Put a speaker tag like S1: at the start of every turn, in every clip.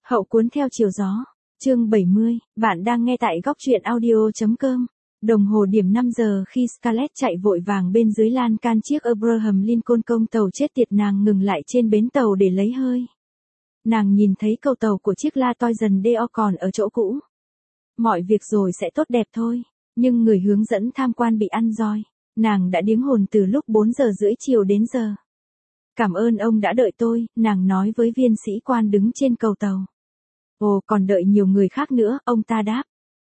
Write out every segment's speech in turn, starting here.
S1: Hậu cuốn theo chiều gió. Chương 70, bạn đang nghe tại góc truyện audio.com. Đồng hồ điểm 5 giờ khi Scarlett chạy vội vàng bên dưới lan can chiếc Abraham Lincoln công tàu chết tiệt, nàng ngừng lại trên bến tàu để lấy hơi. Nàng nhìn thấy cầu tàu của chiếc La Toison Deo còn ở chỗ cũ. Mọi việc rồi sẽ tốt đẹp thôi, nhưng người hướng dẫn tham quan bị ăn roi. Nàng đã điếng hồn từ lúc 4 giờ rưỡi chiều đến giờ. Cảm ơn ông đã đợi tôi, nàng nói với viên sĩ quan đứng trên cầu tàu. Ồ, còn đợi nhiều người khác nữa, ông ta đáp.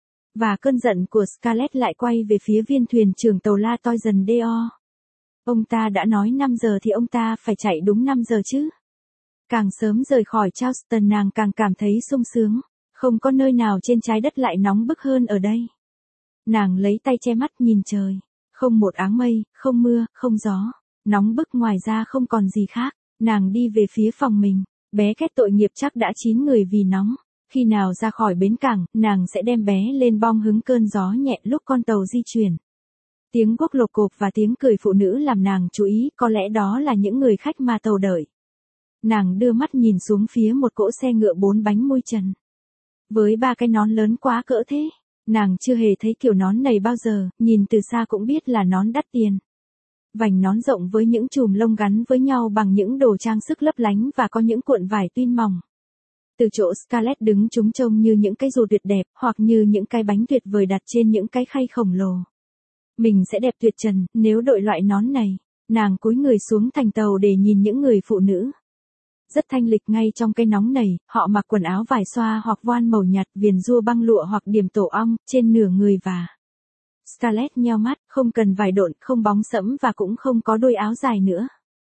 S1: Và cơn giận của Scarlett lại quay về phía viên thuyền trưởng tàu La Toison Deo. Ông ta đã nói 5 giờ thì ông ta phải chạy đúng 5 giờ chứ. Càng sớm rời khỏi Charleston nàng càng cảm thấy sung sướng. Không có nơi nào trên trái đất lại nóng bức hơn ở đây. Nàng lấy tay che mắt nhìn trời. Không một áng mây, không mưa, không gió. Nóng bức ngoài ra không còn gì khác. Nàng đi về phía phòng mình. Bé Két tội nghiệp chắc đã chín người vì nóng. Khi nào ra khỏi bến cảng, nàng sẽ đem bé lên bong hứng cơn gió nhẹ lúc con tàu di chuyển. Tiếng guốc lộp cộp và tiếng cười phụ nữ làm nàng chú ý, có lẽ đó là những người khách mà tàu đợi. Nàng đưa mắt nhìn xuống phía một cỗ xe ngựa 4 bánh mui trần. Với 3 cái nón lớn quá cỡ thế, nàng chưa hề thấy kiểu nón này bao giờ, nhìn từ xa cũng biết là nón đắt tiền. Vành nón rộng với những chùm lông gắn với nhau bằng những đồ trang sức lấp lánh và có những cuộn vải tuyên mỏng. Từ chỗ Scarlett đứng chúng trông như những cái dù tuyệt đẹp, hoặc như những cái bánh tuyệt vời đặt trên những cái khay khổng lồ. Mình sẽ đẹp tuyệt trần, nếu đội loại nón này. Nàng cúi người xuống thành tàu để nhìn những người phụ nữ. Rất thanh lịch ngay trong cái nóng này, họ mặc quần áo vải xoa hoặc voan màu nhạt, viền rua băng lụa hoặc điểm tổ ong, trên nửa người và... Scarlett nheo mắt, không cần vải độn, không bóng sẫm và cũng không có đôi áo dài nữa.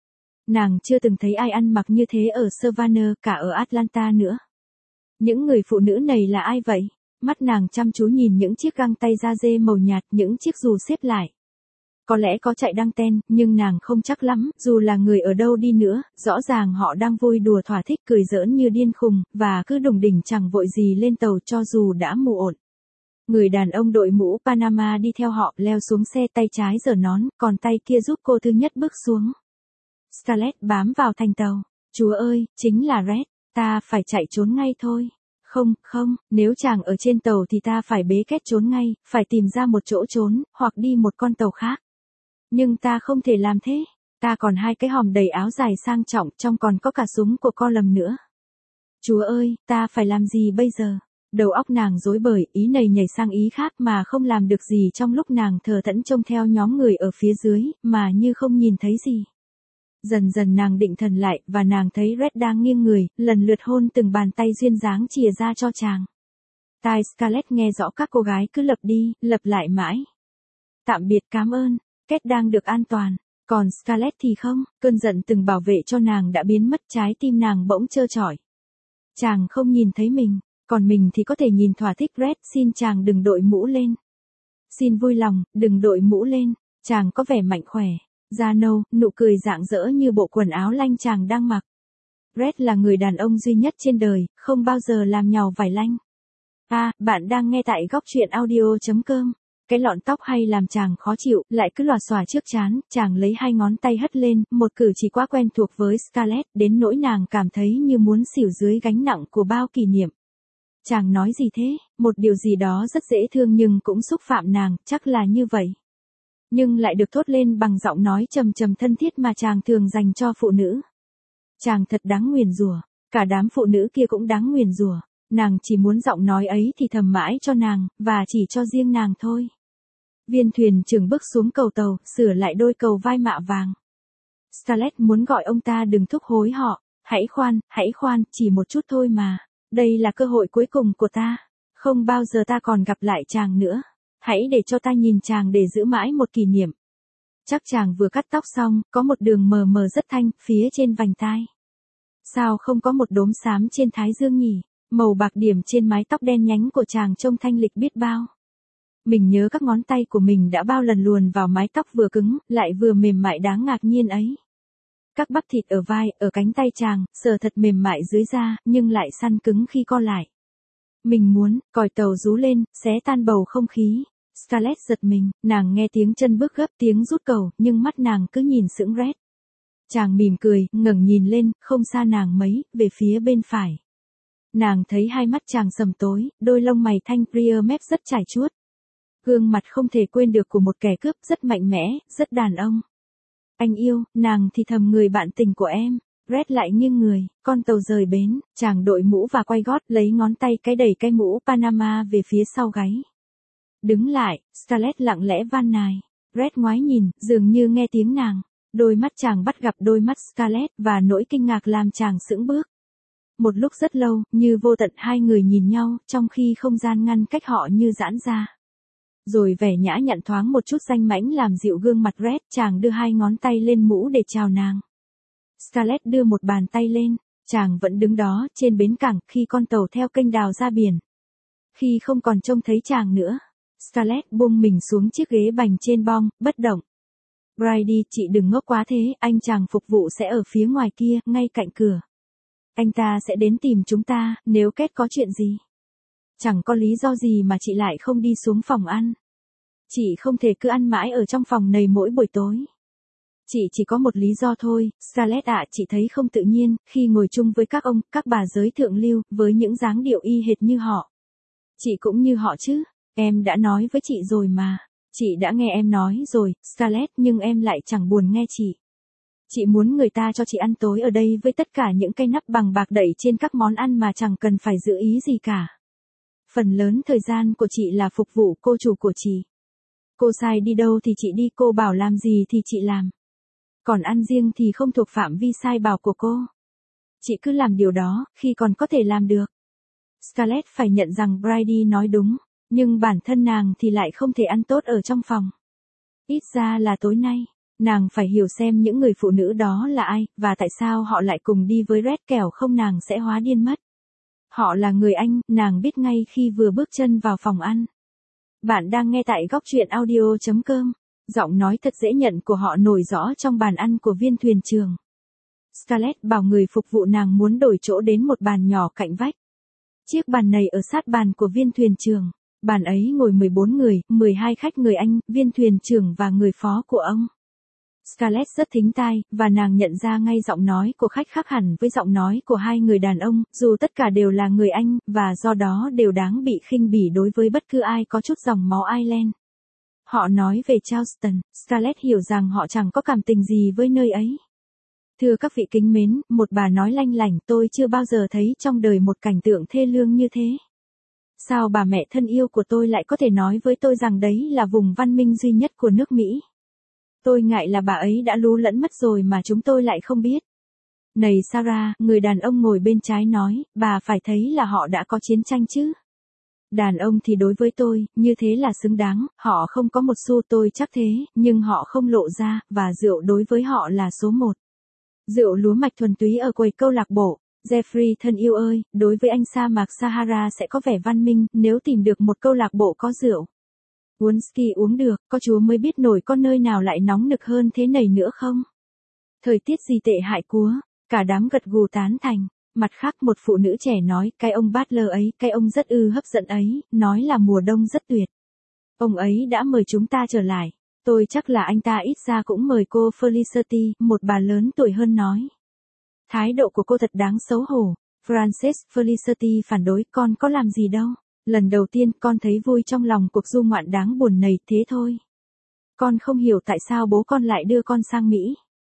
S1: Nàng chưa từng thấy ai ăn mặc như thế ở Savannah, cả ở Atlanta nữa. Những người phụ nữ này là ai vậy? Mắt nàng chăm chú nhìn những chiếc găng tay da dê màu nhạt, những chiếc dù xếp lại. Có lẽ có chạy đăng ten, nhưng nàng không chắc lắm, dù là người ở đâu đi nữa, rõ ràng họ đang vui đùa thỏa thích cười giỡn như điên khùng, và cứ đùng đỉnh chẳng vội gì lên tàu cho dù đã mù ổn. Người đàn ông đội mũ Panama đi theo họ, leo xuống xe, tay trái giở nón, còn tay kia giúp cô thứ nhất bước xuống. Scarlett bám vào thành tàu. Chúa ơi, chính là Red, ta phải chạy trốn ngay thôi. Không, nếu chàng ở trên tàu thì ta phải bế Két trốn ngay, phải tìm ra một chỗ trốn, hoặc đi một con tàu khác. Nhưng ta không thể làm thế. Ta còn 2 cái hòm đầy áo dài sang trọng, trong còn có cả súng của Colum nữa. Chúa ơi, ta phải làm gì bây giờ? Đầu óc nàng rối bời, ý này nhảy sang ý khác mà không làm được gì trong lúc nàng thờ thẫn trông theo nhóm người ở phía dưới, mà như không nhìn thấy gì. Dần dần nàng định thần lại, và nàng thấy Red đang nghiêng người, lần lượt hôn từng bàn tay duyên dáng chìa ra cho chàng. Tai Scarlett nghe rõ các cô gái cứ lặp đi, lặp lại mãi. Tạm biệt, cảm ơn, Két đang được an toàn. Còn Scarlett thì không, cơn giận từng bảo vệ cho nàng đã biến mất, trái tim nàng bỗng trơ trọi. Chàng không nhìn thấy mình, còn mình thì có thể nhìn thỏa thích. Red, xin chàng đừng đội mũ lên. Xin vui lòng, đừng đội mũ lên, chàng có vẻ mạnh khỏe. Da nâu, nụ cười rạng rỡ như bộ quần áo lanh chàng đang mặc. Red là người đàn ông duy nhất trên đời, không bao giờ làm nhàu vải lanh. Bạn đang nghe tại góc truyện audio.com. Cái lọn tóc hay làm chàng khó chịu, lại cứ lòa xòa trước trán, chàng lấy 2 ngón tay hất lên, một cử chỉ quá quen thuộc với Scarlett, đến nỗi nàng cảm thấy như muốn xỉu dưới gánh nặng của bao kỷ niệm. Chàng nói gì thế? Một điều gì đó rất dễ thương nhưng cũng xúc phạm nàng, chắc là như vậy. Nhưng lại được thốt lên bằng giọng nói trầm trầm thân thiết mà chàng thường dành cho phụ nữ. Chàng thật đáng nguyền rủa, cả đám phụ nữ kia cũng đáng nguyền rủa. Nàng chỉ muốn giọng nói ấy thì thầm mãi cho nàng, và chỉ cho riêng nàng thôi. Viên thuyền trưởng bước xuống cầu tàu, sửa lại đôi cầu vai mạ vàng. Scarlett muốn gọi ông ta đừng thúc hối họ. Hãy khoan, chỉ một chút thôi mà. Đây là cơ hội cuối cùng của ta. Không bao giờ ta còn gặp lại chàng nữa. Hãy để cho ta nhìn chàng để giữ mãi một kỷ niệm. Chắc chàng vừa cắt tóc xong, có một đường mờ mờ rất thanh, phía trên vành tai. Sao không có một đốm xám trên thái dương nhỉ? Màu bạc điểm trên mái tóc đen nhánh của chàng trông thanh lịch biết bao. Mình nhớ các ngón tay của mình đã bao lần luồn vào mái tóc vừa cứng, lại vừa mềm mại đáng ngạc nhiên ấy. Các bắp thịt ở vai, ở cánh tay chàng, sờ thật mềm mại dưới da, nhưng lại săn cứng khi co lại. Mình muốn, còi tàu rú lên, xé tan bầu không khí. Scarlett giật mình, nàng nghe tiếng chân bước gấp, tiếng rút cầu, nhưng mắt nàng cứ nhìn sững Red. Chàng mỉm cười, ngẩng nhìn lên, không xa nàng mấy, về phía bên phải. Nàng thấy hai mắt chàng sầm tối, đôi lông mày thanh ria mép rất chải chuốt. Gương mặt không thể quên được của một kẻ cướp rất mạnh mẽ, rất đàn ông. Anh yêu, nàng thì thầm người bạn tình của em. Red lại nghiêng người, con tàu rời bến, chàng đội mũ và quay gót lấy ngón tay cái đẩy cái mũ Panama về phía sau gáy. Đứng lại, Scarlett lặng lẽ van nài. Red ngoái nhìn, dường như nghe tiếng nàng. Đôi mắt chàng bắt gặp đôi mắt Scarlett và nỗi kinh ngạc làm chàng sững bước. Một lúc rất lâu, như vô tận hai người nhìn nhau, trong khi không gian ngăn cách họ như giãn ra. Rồi vẻ nhã nhặn thoáng một chút danh mãnh làm dịu gương mặt Red, chàng đưa hai ngón tay lên mũ để chào nàng. Scarlett đưa một bàn tay lên, chàng vẫn đứng đó trên bến cảng khi con tàu theo kênh đào ra biển. Khi không còn trông thấy chàng nữa, Scarlett buông mình xuống chiếc ghế bành trên bong, bất động. Brady, chị đừng ngốc quá thế, anh chàng phục vụ sẽ ở phía ngoài kia, ngay cạnh cửa. Anh ta sẽ đến tìm chúng ta, nếu Kết có chuyện gì. Chẳng có lý do gì mà chị lại không đi xuống phòng ăn. Chị không thể cứ ăn mãi ở trong phòng này mỗi buổi tối. Chị chỉ có một lý do thôi, Scarlett ạ, chị thấy không tự nhiên, khi ngồi chung với các ông, các bà giới thượng lưu, với những dáng điệu y hệt như họ. Chị cũng như họ chứ, em đã nói với chị rồi mà. Chị đã nghe em nói rồi, Scarlett, nhưng em lại chẳng buồn nghe chị. Chị muốn người ta cho chị ăn tối ở đây với tất cả những cây nắp bằng bạc đẩy trên các món ăn mà chẳng cần phải giữ ý gì cả. Phần lớn thời gian của chị là phục vụ cô chủ của chị. Cô sai đi đâu thì chị đi, cô bảo làm gì thì chị làm. Còn ăn riêng thì không thuộc phạm vi sai bảo của cô. Chị cứ làm điều đó, khi còn có thể làm được. Scarlett phải nhận rằng Brady nói đúng, nhưng bản thân nàng thì lại không thể ăn tốt ở trong phòng. Ít ra là tối nay, nàng phải hiểu xem những người phụ nữ đó là ai, và tại sao họ lại cùng đi với Red, kẻo không nàng sẽ hóa điên mất. Họ là người Anh, nàng biết ngay khi vừa bước chân vào phòng ăn. Bạn đang nghe tại góc truyện audio.com. Giọng nói thật dễ nhận của họ nổi rõ trong bàn ăn của viên thuyền trưởng. Scarlett bảo người phục vụ nàng muốn đổi chỗ đến một bàn nhỏ cạnh vách. Chiếc bàn này ở sát bàn của viên thuyền trưởng. Bàn ấy ngồi 14 người, 12 khách người Anh, viên thuyền trưởng và người phó của ông. Scarlett rất thính tai, và nàng nhận ra ngay giọng nói của khách khác hẳn với giọng nói của hai người đàn ông, dù tất cả đều là người Anh, và do đó đều đáng bị khinh bỉ đối với bất cứ ai có chút dòng máu Ireland. Họ nói về Charleston, Scarlett hiểu rằng họ chẳng có cảm tình gì với nơi ấy. Thưa các vị kính mến, một bà nói lanh lảnh, tôi chưa bao giờ thấy trong đời một cảnh tượng thê lương như thế. Sao bà mẹ thân yêu của tôi lại có thể nói với tôi rằng đấy là vùng văn minh duy nhất của nước Mỹ? Tôi ngại là bà ấy đã lú lẫn mất rồi mà chúng tôi lại không biết. Này Sarah, người đàn ông ngồi bên trái nói, bà phải thấy là họ đã có chiến tranh chứ. Đàn ông thì đối với tôi, như thế là xứng đáng, họ không có một xu, tôi chắc thế, nhưng họ không lộ ra, và rượu đối với họ là số một. Rượu lúa mạch thuần túy ở quầy câu lạc bộ. Jeffrey thân yêu ơi, đối với anh sa mạc Sahara sẽ có vẻ văn minh, nếu tìm được một câu lạc bộ có rượu. Whisky uống được, có Chúa mới biết nổi có nơi nào lại nóng nực hơn thế này nữa không? Thời tiết gì tệ hại cúa, cả đám gật gù tán thành. Mặt khác một phụ nữ trẻ nói, cái ông Butler ấy, cái ông rất hấp dẫn ấy, nói là mùa đông rất tuyệt. Ông ấy đã mời chúng ta trở lại. Tôi chắc là anh ta ít ra cũng mời cô Felicity, một bà lớn tuổi hơn nói. Thái độ của cô thật đáng xấu hổ. Frances, Felicity phản đối, con có làm gì đâu. Lần đầu tiên con thấy vui trong lòng cuộc du ngoạn đáng buồn này, thế thôi. Con không hiểu tại sao bố con lại đưa con sang Mỹ.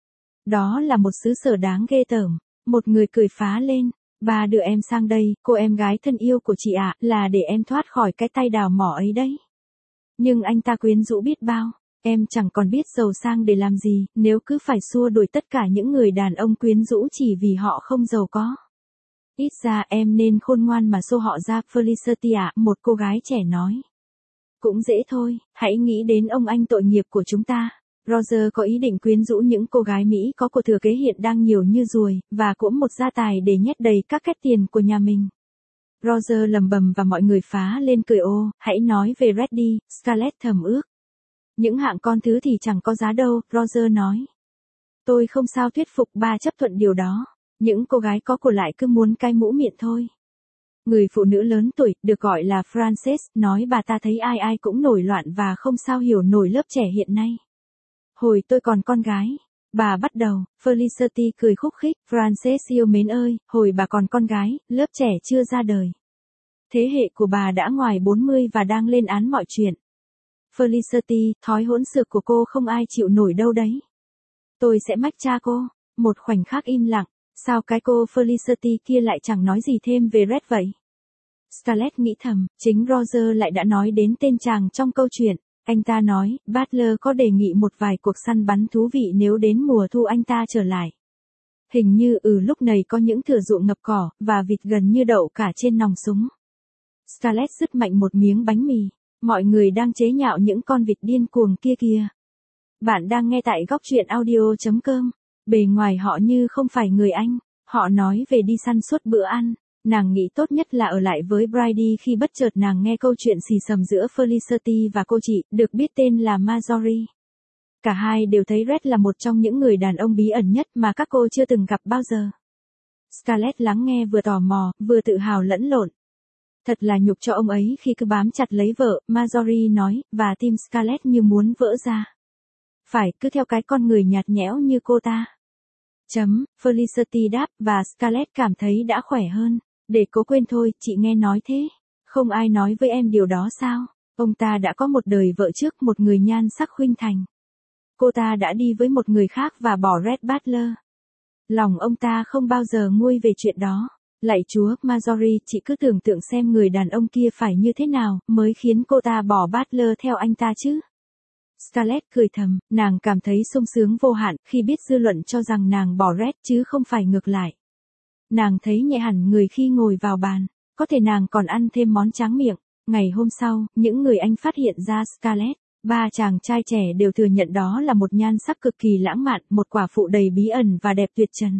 S1: Đó là một xứ sở đáng ghê tởm. Một người cười phá lên. Ba đưa em sang đây, cô em gái thân yêu của chị ạ, là để em thoát khỏi cái tay đào mỏ ấy đấy. Nhưng anh ta quyến rũ biết bao. Em chẳng còn biết giàu sang để làm gì, nếu cứ phải xua đuổi tất cả những người đàn ông quyến rũ chỉ vì họ không giàu có. Ít ra em nên khôn ngoan mà xô họ ra, Felicity ạ, một cô gái trẻ nói. Cũng dễ thôi, hãy nghĩ đến ông anh tội nghiệp của chúng ta. Roger có ý định quyến rũ những cô gái Mỹ có của thừa kế hiện đang nhiều như ruồi, và cũng một gia tài để nhét đầy các két tiền của nhà mình. Roger lầm bầm và mọi người phá lên cười ô, hãy nói về Red đi, Scarlett thầm ước. Những hạng con thứ thì chẳng có giá đâu, Roger nói. Tôi không sao thuyết phục ba chấp thuận điều đó. Những cô gái có của lại cứ muốn cái mũ miệng thôi. Người phụ nữ lớn tuổi, được gọi là Frances, nói bà ta thấy ai ai cũng nổi loạn và không sao hiểu nổi lớp trẻ hiện nay. Hồi tôi còn con gái, Bà bắt đầu, Felicity cười khúc khích, Frances yêu mến ơi, hồi bà còn con gái, lớp trẻ chưa ra đời. Thế hệ của bà đã ngoài 40 và đang lên án mọi chuyện. Felicity, thói hỗn xược của cô không ai chịu nổi đâu đấy. Tôi sẽ mách cha cô. Một khoảnh khắc im lặng, sao cái cô Felicity kia lại chẳng nói gì thêm về Red vậy? Scarlett nghĩ thầm, chính Roger lại đã nói đến tên chàng trong câu chuyện. Anh ta nói, Butler có đề nghị một vài cuộc săn bắn thú vị nếu đến mùa thu anh ta trở lại. Hình như lúc này có những thửa ruộng ngập cỏ, và vịt gần như đậu cả trên nòng súng. Scarlett sứt mạnh một miếng bánh mì. Mọi người đang chế nhạo những con vịt điên cuồng kia kìa. Bạn đang nghe tại góc truyện audio.com. Bề ngoài họ như không phải người Anh. Họ nói về đi săn suốt bữa ăn. Nàng nghĩ tốt nhất là ở lại với Brady khi bất chợt nàng nghe câu chuyện xì xầm giữa Felicity và cô chị, được biết tên là Marjorie. Cả hai đều thấy Red là một trong những người đàn ông bí ẩn nhất mà các cô chưa từng gặp bao giờ. Scarlett lắng nghe vừa tò mò, vừa tự hào lẫn lộn. Thật là nhục cho ông ấy khi cứ bám chặt lấy vợ, Marjorie nói, và tim Scarlett như muốn vỡ ra. Phải, cứ theo cái con người nhạt nhẽo như cô ta. Felicity đáp, và Scarlett cảm thấy đã khỏe hơn. Để cố quên thôi, chị nghe nói thế. Không ai nói với em điều đó sao? Ông ta đã có một đời vợ trước, một người nhan sắc khuynh thành. Cô ta đã đi với một người khác và bỏ Red Butler. Lòng ông ta không bao giờ nguôi về chuyện đó. Lạy Chúa, Marjorie, chị cứ tưởng tượng xem người đàn ông kia phải như thế nào, mới khiến cô ta bỏ Butler theo anh ta chứ. Scarlett cười thầm, nàng cảm thấy sung sướng vô hạn khi biết dư luận cho rằng nàng bỏ Red chứ không phải ngược lại. Nàng thấy nhẹ hẳn người khi ngồi vào bàn, có thể nàng còn ăn thêm món tráng miệng. Ngày hôm sau, những người Anh phát hiện ra Scarlett. Ba chàng trai trẻ đều thừa nhận đó là một nhan sắc cực kỳ lãng mạn, một quả phụ đầy bí ẩn và đẹp tuyệt trần.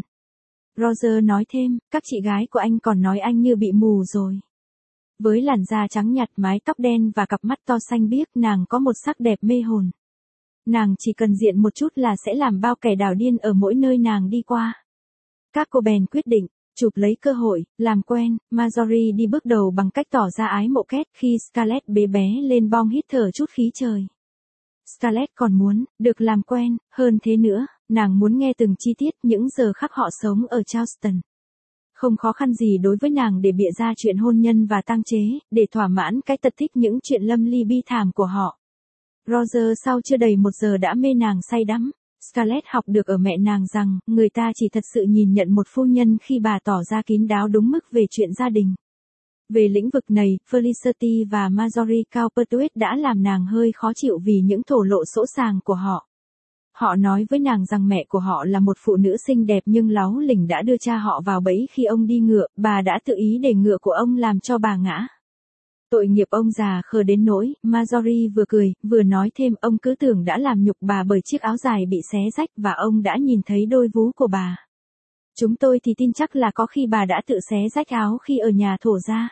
S1: Roger nói thêm, các chị gái của anh còn nói anh như bị mù rồi. Với làn da trắng nhạt, mái tóc đen và cặp mắt to xanh biếc, nàng có một sắc đẹp mê hồn. Nàng chỉ cần diện một chút là sẽ làm bao kẻ đảo điên ở mỗi nơi nàng đi qua. Các cô bèn quyết định, chụp lấy cơ hội, làm quen. Marjorie đi bước đầu bằng cách tỏ ra ái mộ Kate khi Scarlett bế bé lên bong hít thở chút khí trời. Scarlett còn muốn, được làm quen, hơn thế nữa, nàng muốn nghe từng chi tiết những giờ khắc họ sống ở Charleston. Không khó khăn gì đối với nàng để bịa ra chuyện hôn nhân và tang chế, để thỏa mãn cái tật thích những chuyện lâm ly bi thảm của họ. Roger sau chưa đầy 1 giờ đã mê nàng say đắm. Scarlett học được ở mẹ nàng rằng, người ta chỉ thật sự nhìn nhận một phu nhân khi bà tỏ ra kín đáo đúng mức về chuyện gia đình. Về lĩnh vực này, Felicity và Marjorie Cowperthwaite đã làm nàng hơi khó chịu vì những thổ lộ sỗ sàng của họ. Họ nói với nàng rằng mẹ của họ là một phụ nữ xinh đẹp nhưng láu lỉnh đã đưa cha họ vào bẫy khi ông đi ngựa, bà đã tự ý để ngựa của ông làm cho bà ngã. Tội nghiệp ông già khờ đến nỗi, Marjorie vừa cười, vừa nói thêm, ông cứ tưởng đã làm nhục bà bởi chiếc áo dài bị xé rách và ông đã nhìn thấy đôi vú của bà. Chúng tôi thì tin chắc là có khi bà đã tự xé rách áo khi ở nhà thổ ra.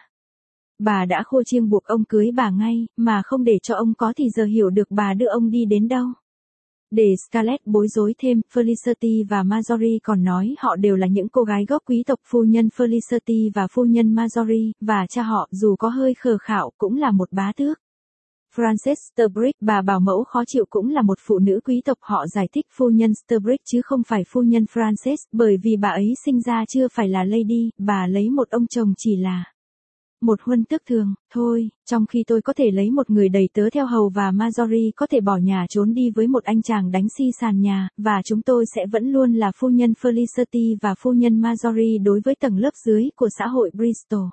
S1: Bà đã khua chiêng buộc ông cưới bà ngay, mà không để cho ông có thì giờ hiểu được bà đưa ông đi đến đâu. Để Scarlett bối rối thêm, Felicity và Marjorie còn nói họ đều là những cô gái gốc quý tộc. Phu nhân Felicity và phu nhân Marjorie, và cha họ dù có hơi khờ khạo cũng là một bá tước. Frances Sturbridge, bà bảo mẫu khó chịu cũng là một phụ nữ quý tộc. Họ giải thích phu nhân Sturbridge chứ không phải phu nhân Frances, bởi vì bà ấy sinh ra chưa phải là lady, bà lấy một ông chồng chỉ là một huân tước thường, thôi, trong khi tôi có thể lấy một người đầy tớ theo hầu và Marjorie có thể bỏ nhà trốn đi với một anh chàng đánh si sàn nhà, và chúng tôi sẽ vẫn luôn là phu nhân Felicity và phu nhân Marjorie đối với tầng lớp dưới của xã hội Bristol.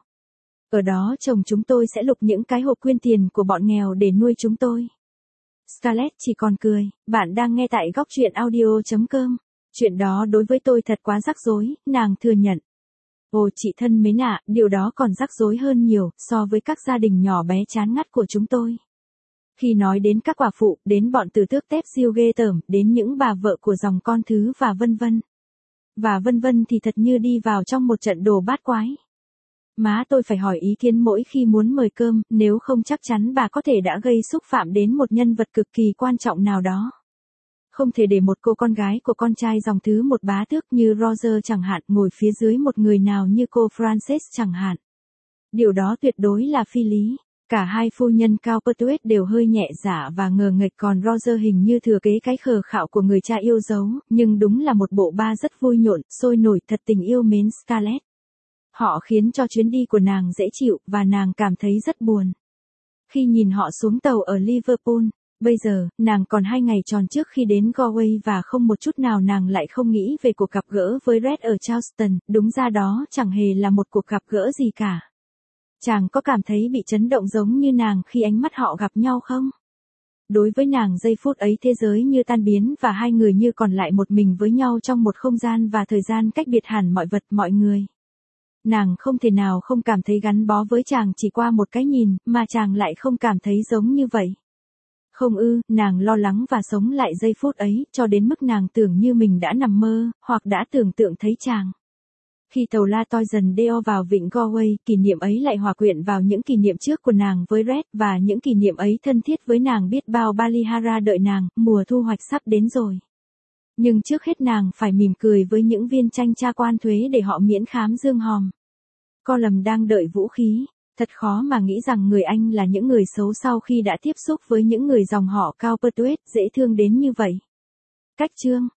S1: Ở đó chồng chúng tôi sẽ lục những cái hộp quyên tiền của bọn nghèo để nuôi chúng tôi. Scarlett chỉ còn cười, bạn đang nghe tại góc truyện audio.com. Chuyện đó đối với tôi thật quá rắc rối, nàng thừa nhận. Ồ chị thân mến ạ, điều đó còn rắc rối hơn nhiều so với các gia đình nhỏ bé chán ngắt của chúng tôi. Khi nói đến các quả phụ, đến bọn tử tước tép siêu ghê tởm, đến những bà vợ của dòng con thứ và vân vân. Và vân vân thì thật như đi vào trong một trận đồ bát quái. Má tôi phải hỏi ý kiến mỗi khi muốn mời cơm, nếu không chắc chắn bà có thể đã gây xúc phạm đến một nhân vật cực kỳ quan trọng nào đó. Không thể để một cô con gái của con trai dòng thứ một bá tước như Roger chẳng hạn ngồi phía dưới một người nào như cô Frances chẳng hạn. Điều đó tuyệt đối là phi lý. Cả hai phu nhân Cowperthwaite đều hơi nhẹ dạ và ngờ nghệch, còn Roger hình như thừa kế cái khờ khạo của người cha yêu dấu, nhưng đúng là một bộ ba rất vui nhộn, sôi nổi, thật tình yêu mến Scarlett. Họ khiến cho chuyến đi của nàng dễ chịu, và nàng cảm thấy rất buồn khi nhìn họ xuống tàu ở Liverpool. Bây giờ, nàng còn 2 ngày tròn trước khi đến Galway và không một chút nào nàng lại không nghĩ về cuộc gặp gỡ với Red ở Charleston, đúng ra đó chẳng hề là một cuộc gặp gỡ gì cả. Chàng có cảm thấy bị chấn động giống như nàng khi ánh mắt họ gặp nhau không? Đối với nàng giây phút ấy thế giới như tan biến và hai người như còn lại một mình với nhau trong một không gian và thời gian cách biệt hẳn mọi vật mọi người. Nàng không thể nào không cảm thấy gắn bó với chàng chỉ qua một cái nhìn, mà chàng lại không cảm thấy giống như vậy. Không ư, nàng lo lắng và sống lại giây phút ấy, cho đến mức nàng tưởng như mình đã nằm mơ, hoặc đã tưởng tượng thấy chàng. Khi tàu La Toi dần đeo vào vịnh Galway, kỷ niệm ấy lại hòa quyện vào những kỷ niệm trước của nàng với Red, và những kỷ niệm ấy thân thiết với nàng biết bao. Ballyhara đợi nàng, mùa thu hoạch sắp đến rồi. Nhưng trước hết nàng phải mỉm cười với những viên tranh tra quan thuế để họ miễn khám dương hòm. Colum đang đợi vũ khí. Thật khó mà nghĩ rằng người Anh là những người xấu sau khi đã tiếp xúc với những người dòng họ Cowperthwaite dễ thương đến như vậy. Cách chương